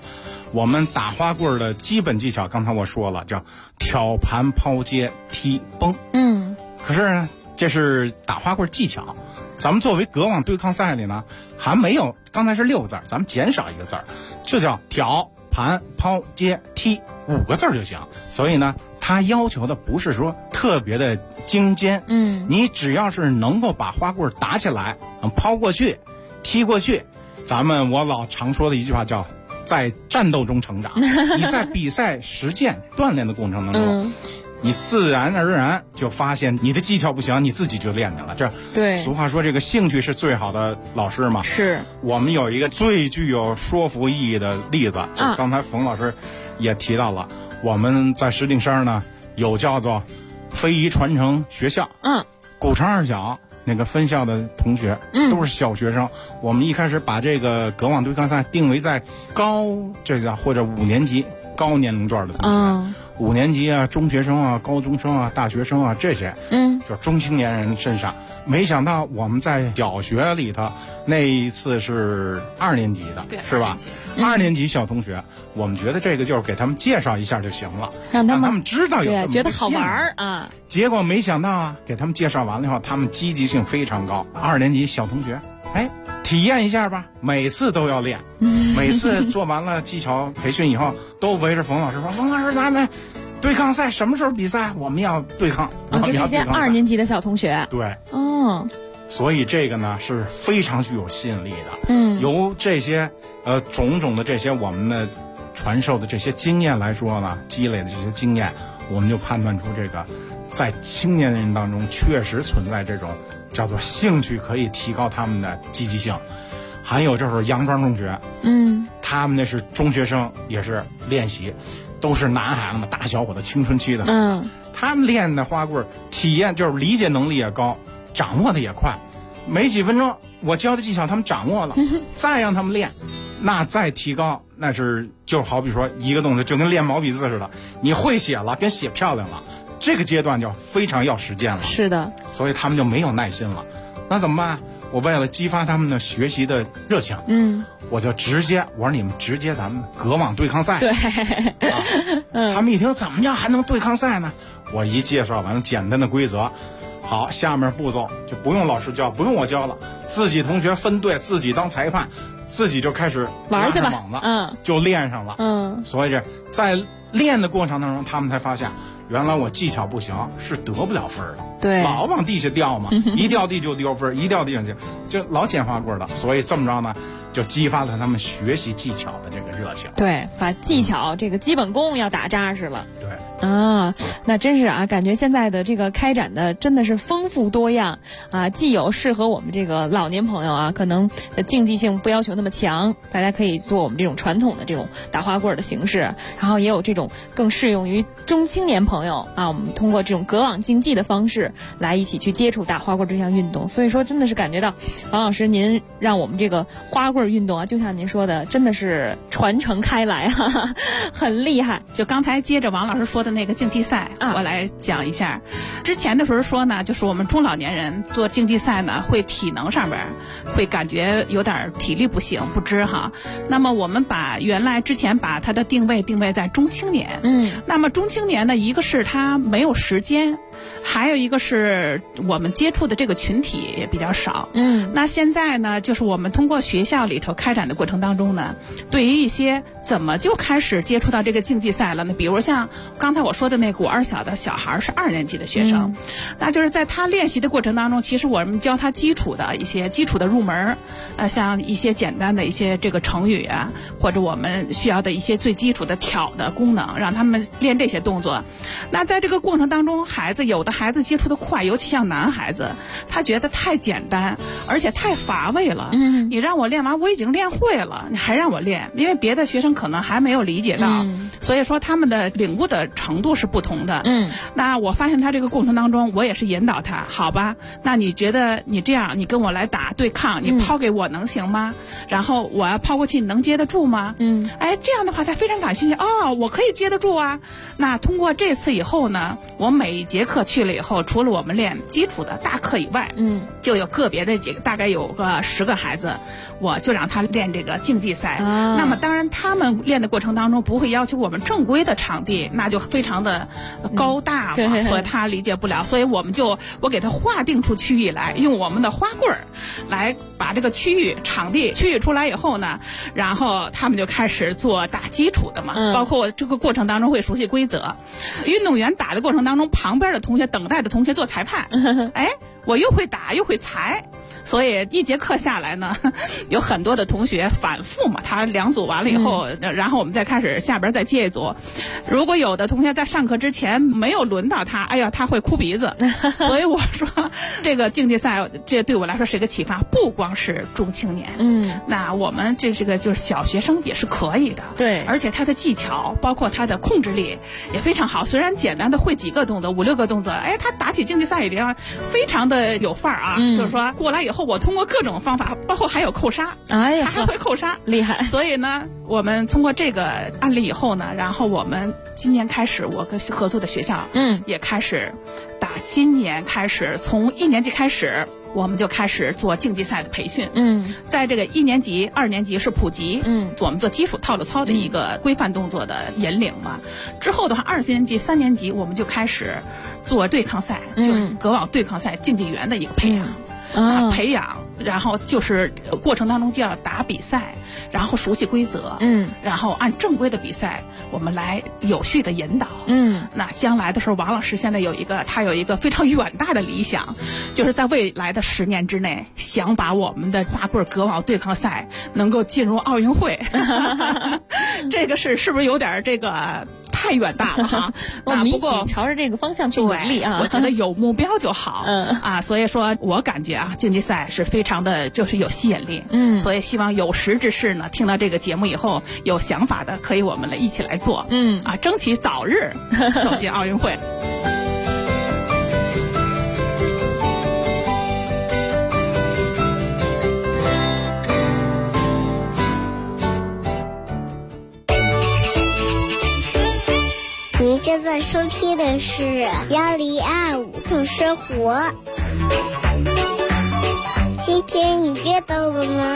我们打花棍的基本技巧，刚才我说了，叫挑盘抛接踢崩。可是呢，这是打花棍技巧。咱们作为隔网对抗赛里呢，还没有刚才是6个字，咱们减少1个字，就叫挑盘抛接踢5个字就行。所以呢，它要求的不是说特别的精尖，你只要是能够把花棍打起来，抛过去，踢过去，我老常说的一句话叫在战斗中成长。你在比赛实践锻炼的过程当中，你自然而然就发现你的技巧不行，你自己就练着了。这对， 俗话说这个兴趣是最好的老师嘛。 是我们有一个最具有说服意义的例子，就刚才冯老师也提到了，我们在石景山呢有叫做非遗传承学校，古城二小那个分校的同学，都是小学生。我们一开始把这个隔网对抗赛定为在或者5年级高年龄段的同学，5年级啊、中学生啊、高中生啊、大学生啊这些，就中青年人身上。没想到我们在小学里头那一次是2年级的，是吧？2年级小同学，我们觉得这个就是给他们介绍一下就行了，让他们知道有这么觉得好玩啊。 结果没想到啊，给他们介绍完了以后，他们积极性非常高。2年级小同学，体验一下吧，每次都要练，每次做完了技巧培训以后，都围着冯老师说：“冯老师，咱们对抗赛什么时候比赛？我们要对抗。” 就这些2年级的小同学。 对，所以这个呢是非常具有吸引力的。由这些种种的这些我们的传授的这些经验来说呢，积累的这些经验，我们就判断出这个在青年人当中确实存在这种叫做兴趣可以提高他们的积极性。还有就是杨庄中学，他们那是中学生，也是练习，都是男孩子嘛，大小伙子青春期的，他们练的花棍体验就是理解能力也高，掌握的也快，没几分钟我教的技巧他们掌握了，再让他们练，那再提高，那是就好比说一个动作就跟练毛笔字似的，你会写了，跟写漂亮了，这个阶段就非常要实践了。 是的， 所以他们就没有耐心了。那怎么办？我为了激发他们的学习的热情，我就我说你们直接咱们隔网对抗赛。 对， 他们一听怎么样还能对抗赛呢？我一介绍完简单的规则，好，下面步骤就不用老师教，不用我教了，自己同学分队，自己当裁判，自己就开始玩去吧， 就练上了。所以在练的过程当中，他们才发现原来我技巧不行是得不了分的。 对， 老往地下掉嘛，一掉地就丢分，一掉地上就老捡花棍的。所以这么着呢，就激发了他们学习技巧的这个热情。 对，把技巧这个基本功要打扎实了。 对。 那真是啊，感觉现在的这个开展的真的是丰富多样啊，既有适合我们这个老年朋友啊，可能竞技性不要求那么强，大家可以做我们这种传统的这种打花棍的形式，然后也有这种更适用于中青年朋友啊，我们通过这种隔网竞技的方式来一起去接触打花棍这项运动。所以说真的是感觉到王老师您让我们这个花棍运动啊，就像您说的，真的是传承开来啊，很厉害。 就刚才接着王老师说的那个竞技赛，我来讲一下。之前的时候说呢，就是我们中老年人做竞技赛呢，会体能上边会感觉有点体力不行，不支哈。那么我们原来之前把它的定位在中青年，那么中青年呢，一个是他没有时间，还有一个是我们接触的这个群体也比较少。那现在呢，就是我们通过学校里头开展的过程当中呢，对于一些怎么就开始接触到这个竞技赛了呢？比如像刚才我说的那个2小的小孩是2年级的学生，那就是在他练习的过程当中，其实我们教他基础的入门，像一些简单的一些这个成语啊，或者我们需要的一些最基础的挑的功能，让他们练这些动作。那在这个过程当中，有的孩子接触的快，尤其像男孩子，他觉得太简单，而且太乏味了。你让我练完，我已经练会了，你还让我练，因为别的学生可能还没有理解到，所以说他们的领悟的程度是不同的。那我发现他这个过程当中，我也是引导他，好吧，那你觉得你这样，你跟我来打对抗，你抛给我能行吗？然后我要抛过去，你能接得住吗？这样的话他非常感兴趣，我可以接得住啊。那通过这次以后呢，我每一节课课去了以后，除了我们练基础的大课以外，就有个别的几个，大概有个10个孩子，我就让他练这个竞技赛。那么当然他们练的过程当中不会要求我们正规的场地，那就非常的高大嘛，所以他理解不了。所以我给他划定出区域来，用我们的花棍儿来把这个场地区域出来以后呢，然后他们就开始做打基础的嘛，包括这个过程当中会熟悉规则。运动员打的过程当中，旁边的同学等待的同学做裁判，我又会打又会裁。所以一节课下来呢，有很多的同学反复嘛，他2组完了以后，然后我们再开始下边再接一组。如果有的同学在上课之前没有轮到他，他会哭鼻子。所以我说这个竞技赛，这对我来说是一个启发，不光是中青年，那我们这个就是小学生也是可以的。 对， 而且他的技巧包括他的控制力也非常好，虽然简单的会几个动作5-6个动作，他打起竞技赛也非常的有范儿啊。就是说过来以后，我通过各种方法，包括还有扣杀，他还会扣杀， 厉害。 所以呢，我们通过这个案例以后呢，然后我们今年开始，我跟合作的学校，也开始今年开始从1年级开始，我们就开始做竞技赛的培训。在这个1年级、2年级是普及，我们做基础套路操的一个规范动作的引领嘛。之后的话，2年级、3年级我们就开始做对抗赛，就是隔网对抗赛竞技员的一个培养。培养，然后就是过程当中就要打比赛，然后熟悉规则，然后按正规的比赛我们来有序的引导。那将来的时候，王老师现在他有一个非常远大的理想，就是在未来的10年之内，想把我们的花棍隔网对抗赛能够进入奥运会。这个是不是有点这个太远大了哈？ 我们一起朝着这个方向去努力啊！ 我觉得有目标就好。所以说我感觉竞技赛是非常的就是有吸引力。所以希望有识之士呢，听到这个节目以后有想法的，可以我们来一起来做。争取早日走进奥运会。 您正在收听的是1025度生活。今天你知道了吗？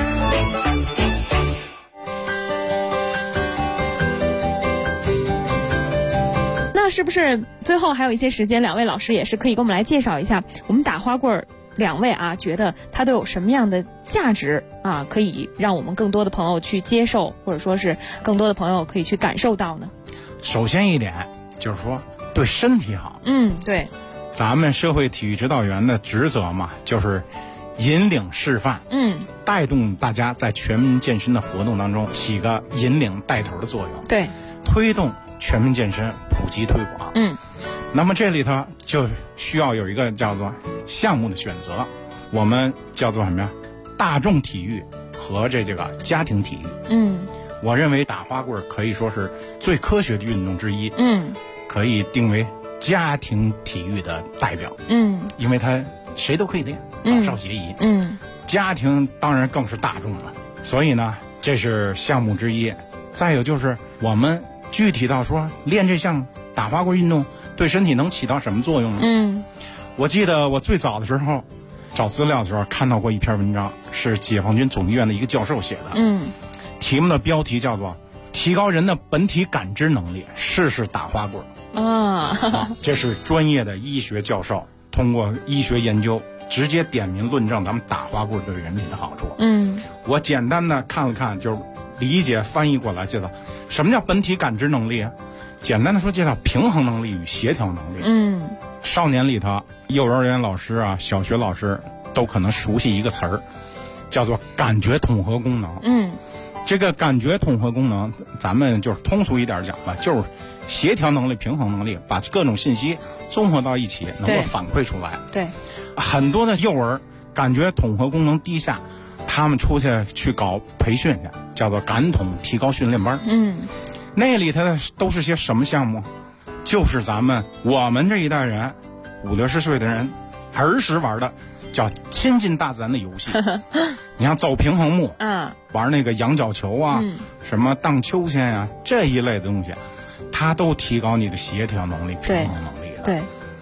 那是不是最后还有一些时间，2位老师也是可以给我们来介绍一下我们打花棍儿2位觉得它都有什么样的价值可以让我们更多的朋友去接受，或者说是更多的朋友可以去感受到呢？ 首先一点就是说对身体好。 对， 咱们社会体育指导员的职责嘛，就是引领示范，带动大家在全民健身的活动当中起个引领带头的作用。 对， 推动全民健身普及推广。那么这里头就需要有一个叫做项目的选择，我们叫做什么呀？大众体育和这个家庭体育。我认为打花棍可以说是最科学的运动之一。可以定为家庭体育的代表。因为它谁都可以练，老少皆宜。家庭当然更是大众了。所以呢，这是项目之一。再有就是我们具体到说练这项打花棍运动对身体能起到什么作用呢？我记得我最早的时候找资料的时候看到过一篇文章，是解放军总医院的一个教授写的。题目的标题叫做提高人的本体感知能力，试试打花棍。这是专业的医学教授通过医学研究直接点名论证咱们打花棍对人体的好处。我简单的看了看，就是理解翻译过来，叫做什么叫本体感知能力啊？简单的说，叫平衡能力与协调能力。少年里头，幼儿园老师小学老师都可能熟悉一个词儿，叫做感觉统合功能。这个感觉统合功能，咱们就是通俗一点讲吧，就是协调能力、平衡能力，把各种信息综合到一起，能够反馈出来。 对， 很多的幼儿感觉统合功能低下，他们出去搞培训去，叫做感统提高训练班。那里头都是些什么项目？就是我们这一代人50-60岁的人儿时玩的，叫亲近大自然的游戏。你像走平衡木，玩那个羊角球什么荡秋千这一类的东西，它都提高你的协调能力、平衡能力的。 对，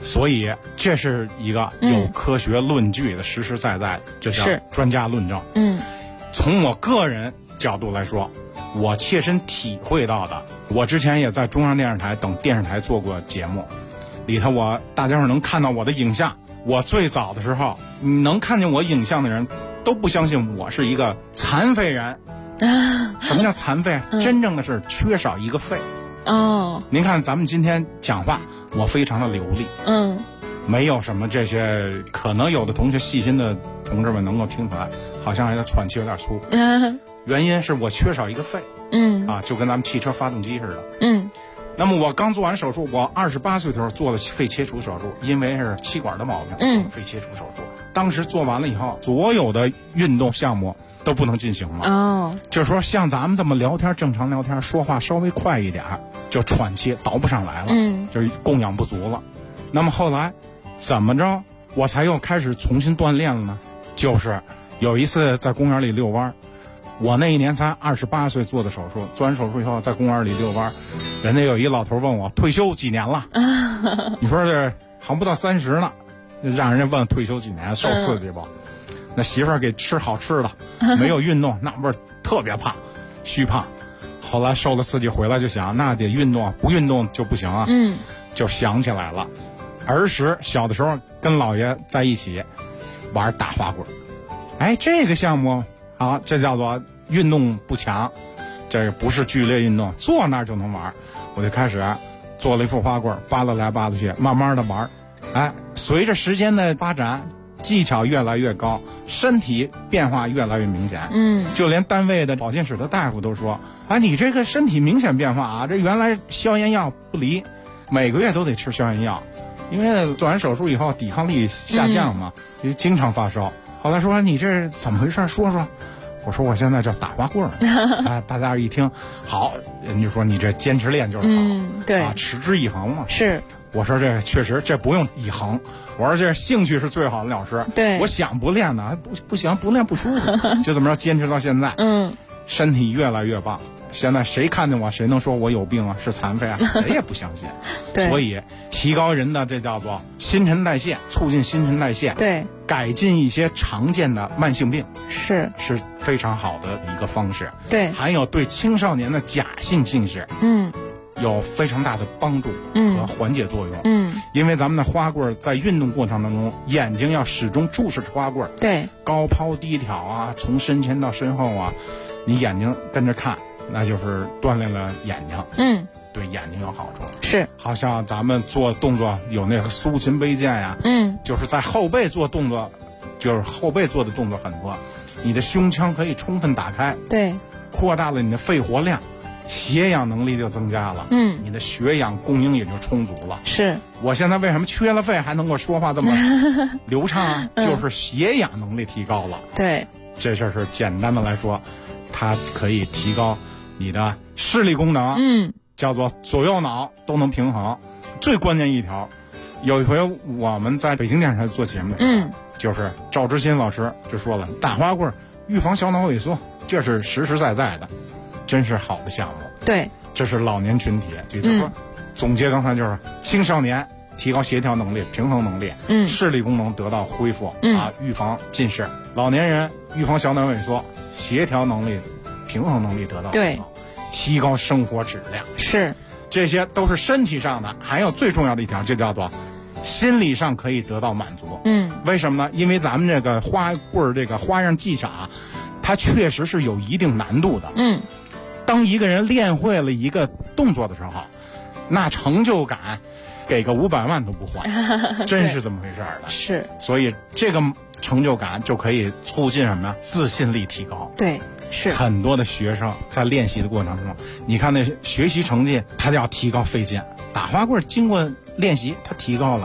所以这是一个有科学论据的，实实在在，这叫专家论证。从我个人角度来说，我切身体会到的，我之前也在中央电视台等电视台做过节目，里头大家伙能看到我的影像。我最早的时候，你能看见我影像的人都不相信我是一个残废人。什么叫残废？真正的是缺少一个肺。您看咱们今天讲话，我非常的流利。没有什么这些，可能有的同学细心的同志们能够听出来，好像还在喘气有点粗。原因是我缺少一个肺。就跟咱们汽车发动机似的。那么我刚做完手术，我28岁的时候做了肺切除手术，因为是气管的毛病，肺切除手术。当时做完了以后，所有的运动项目都不能进行了。就是说像咱们这么聊天，正常聊天，说话稍微快一点，就喘气倒不上来了，就是供氧不足了。那么后来怎么着我才又开始重新锻炼了呢？就是有一次在公园里遛弯，我那一年才28岁做的手术，做完手术以后在公园里遛弯，人家有一老头问我退休几年了。你说这还不到30呢，让人家问退休几年，受刺激不？那媳妇儿给吃好吃的，没有运动，那不是特别胖，虚胖。后来受了刺激回来就想，那得运动，不运动就不行啊。就想起来了，儿时小的时候跟姥爷在一起玩打花棍。这个项目好，这叫做运动不强，这个不是剧烈运动，坐那儿就能玩。我就开始做了一副花棍，扒拉来扒拉去，慢慢的玩。随着时间的发展，技巧越来越高，身体变化越来越明显。就连单位的保健室的大夫都说，你这个身体明显变化啊，这原来消炎药不离，每个月都得吃消炎药，因为做完手术以后抵抗力下降嘛，就经常发烧。后来说你这怎么回事，说说。我说我现在叫打花棍儿。大家一听好，人家说你这坚持练就是好。 对， 持之以恒嘛。 是。 我说这确实这不用以恒，我说这兴趣是最好的老师。 对， 我想不练呢，不行，不练不舒服。就这么着坚持到现在。身体越来越棒。现在谁看见我，谁能说我有病啊，是残废啊？谁也不相信。 对， 所以提高人的这叫做新陈代谢，促进新陈代谢。 对， 改进一些常见的慢性病是非常好的一个方式。 对， 还有对青少年的假性近视，有非常大的帮助和缓解作用。因为咱们的花棍在运动过程当中，眼睛要始终注视着花棍。 对， 高抛低挑啊，从身前到身后啊，你眼睛跟着看，那就是锻炼了眼睛。对眼睛有好处。 是， 好像咱们做动作有那个苏秦背剑呀，就是在后背做动作，就是后背做的动作很多，你的胸腔可以充分打开， 对， 扩大了你的肺活量，血氧能力就增加了，你的血氧供应也就充足了。 是， 我现在为什么缺了肺还能够说话这么流畅啊？就是血氧能力提高了。 对， 这事儿是简单的来说，它可以提高你的视力功能。叫做左右脑都能平衡。最关键一条，有一回我们在北京电视台做节目，就是赵之新老师就说了，打花棍预防小脑萎缩，这是实实在在的，真是好的项目。 对， 这是老年群体，就是说，总结刚才就是青少年提高协调能力、平衡能力，视力功能得到恢复，预防近视；老年人预防小脑萎缩，协调能力、平衡能力得到提高。提高生活质量， 是， 这些都是身体上的，还有最重要的一条，就叫做心理上可以得到满足。为什么呢？因为咱们这个花棍这个花样技巧啊，它确实是有一定难度的。当一个人练会了一个动作的时候，那成就感给个500万都不换，真是这么回事儿的。 是， 所以这个成就感就可以促进什么呀？自信力提高。 对。是很多的学生在练习的过程中，你看那学习成绩他要提高费劲，打花棍经过练习他提高了，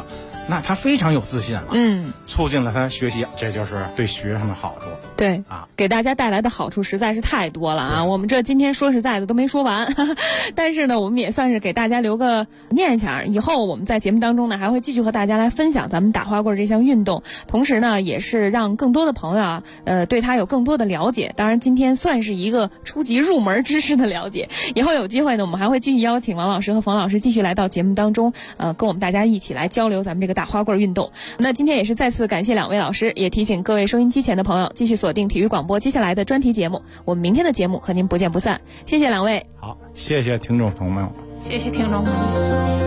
那他非常有自信了，促进了他学习，这就是对学生的好处。 对啊，给大家带来的好处实在是太多了啊！我们这今天说实在的都没说完，但是呢，我们也算是给大家留个念想，以后我们在节目当中呢还会继续和大家来分享咱们打花棍这项运动，同时呢也是让更多的朋友啊，对他有更多的了解。当然，今天算是一个初级入门知识的了解，以后有机会呢，我们还会继续邀请王老师和冯老师继续来到节目当中，跟我们大家一起来交流咱们这个打花棍运动。那今天也是再次感谢两位老师，也提醒各位收音机前的朋友继续锁定体育广播接下来的专题节目，我们明天的节目和您不见不散。谢谢两位。 好，谢谢听众朋友们。 谢谢听众朋友们。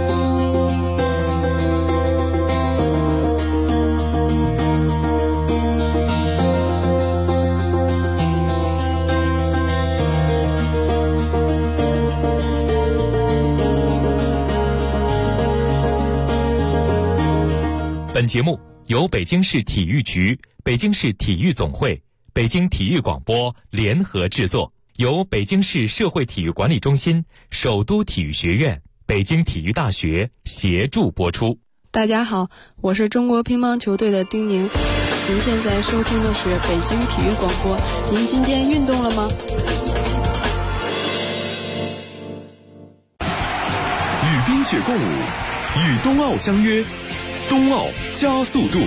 本节目由北京市体育局、北京市体育总会、北京体育广播联合制作，由北京市社会体育管理中心、首都体育学院、北京体育大学协助播出。 大家好，我是中国乒乓球队的丁宁。您现在收听的是北京体育广播。您今天运动了吗？ 与冰雪共舞，与冬奥相约。冬奥加速度，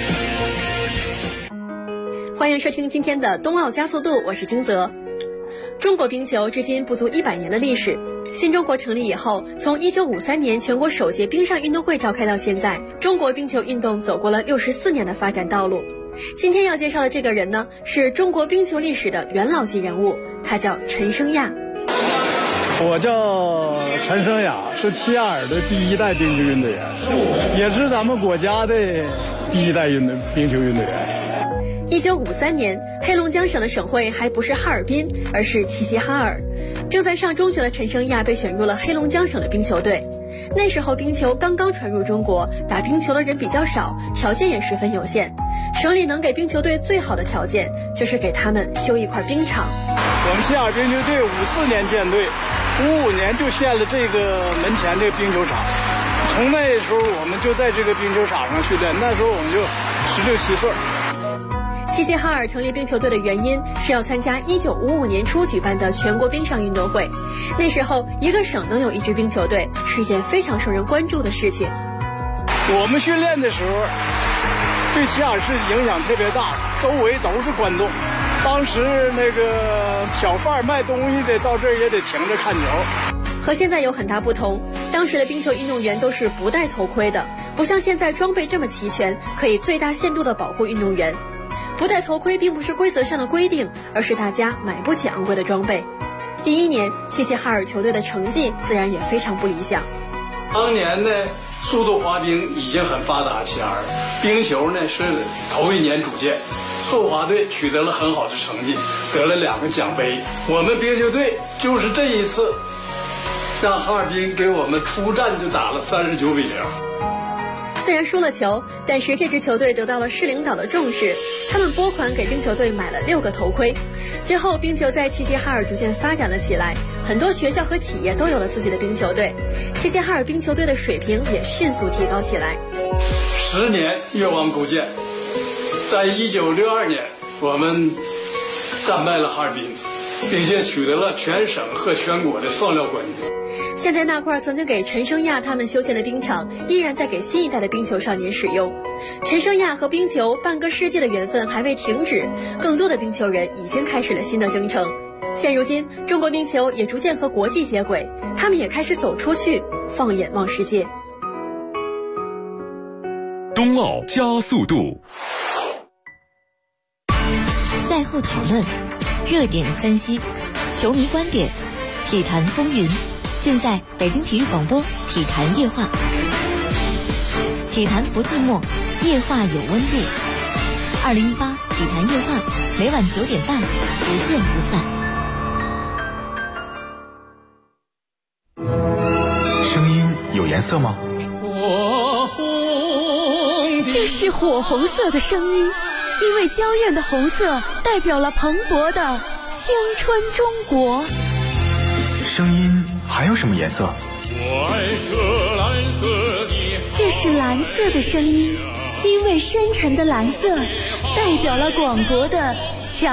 欢迎收听今天的冬奥加速度，我是金泽。中国冰球至今不足100年的历史，新中国成立以后，从1953年全国首届冰上运动会召开到现在，中国冰球运动走过了64年的发展道路。今天要介绍的这个人呢，是中国冰球历史的元老级人物，他叫陈生亚。 我叫陈生亚，是齐亚尔的第1代冰球运动员，也是咱们国家的第1代冰球运动员。 1953年，黑龙江省的省会还不是哈尔滨，而是齐齐哈尔。正在上中学的陈生亚被选入了黑龙江省的冰球队。那时候冰球刚刚传入中国，打冰球的人比较少，条件也十分有限。省里能给冰球队最好的条件，就是给他们修一块冰场。 我们齐亚尔冰球队54年建队，55年就建了这个门前这个冰球场。从那时候我们就在这个冰球场上训练，那时候我们就16、17岁。 齐齐哈尔成立冰球队的原因是要参加1955年初举办的全国冰上运动会。那时候一个省能有一支冰球队是一件非常受人关注的事情。 我们训练的时候对齐亚尔市影响特别大，周围都是观众。当时那个小贩卖东西的到这儿也得停着看球。 和现在有很大不同，当时的冰球运动员都是不戴头盔的，不像现在装备这么齐全，可以最大限度地保护运动员。不戴头盔并不是规则上的规定，而是大家买不起昂贵的装备。第1年，齐齐哈尔球队的成绩自然也非常不理想。 当年呢，速度滑冰已经很发达，齐齐哈尔冰球呢是头1年组建，速滑队取得了很好的成绩，得了2个奖杯。我们冰球队就是这一次让哈尔滨给我们出战就打了39比0。 虽然输了球，但是这支球队得到了市领导的重视，他们拨款给冰球队买了6个头盔。之后，冰球在齐齐哈尔逐渐发展了起来，很多学校和企业都有了自己的冰球队，齐齐哈尔冰球队的水平也迅速提高起来。 10年越王勾践，在1962年，我们战败了哈尔滨，并且取得了全省和全国的双料冠军。 现在那块曾经给陈生亚他们修建的冰场，依然在给新一代的冰球少年使用。陈生亚和冰球半个世纪的缘分还未停止，更多的冰球人已经开始了新的征程。现如今，中国冰球也逐渐和国际接轨，他们也开始走出去，放眼望世界。 冬奥加速度， 赛后讨论，热点分析，球迷观点，体坛风云，尽在北京体育广播体坛夜话。体坛不寂寞，夜话有温度。2018体坛夜话，每晚9点半，不见不散。 声音有颜色吗？ 这是火红色的声音，因为娇艳的红色代表了蓬勃的青春中国。 声音还有什么颜色？ 我爱这蓝色的这是蓝色的声音，因为深沉的蓝色代表了广博的强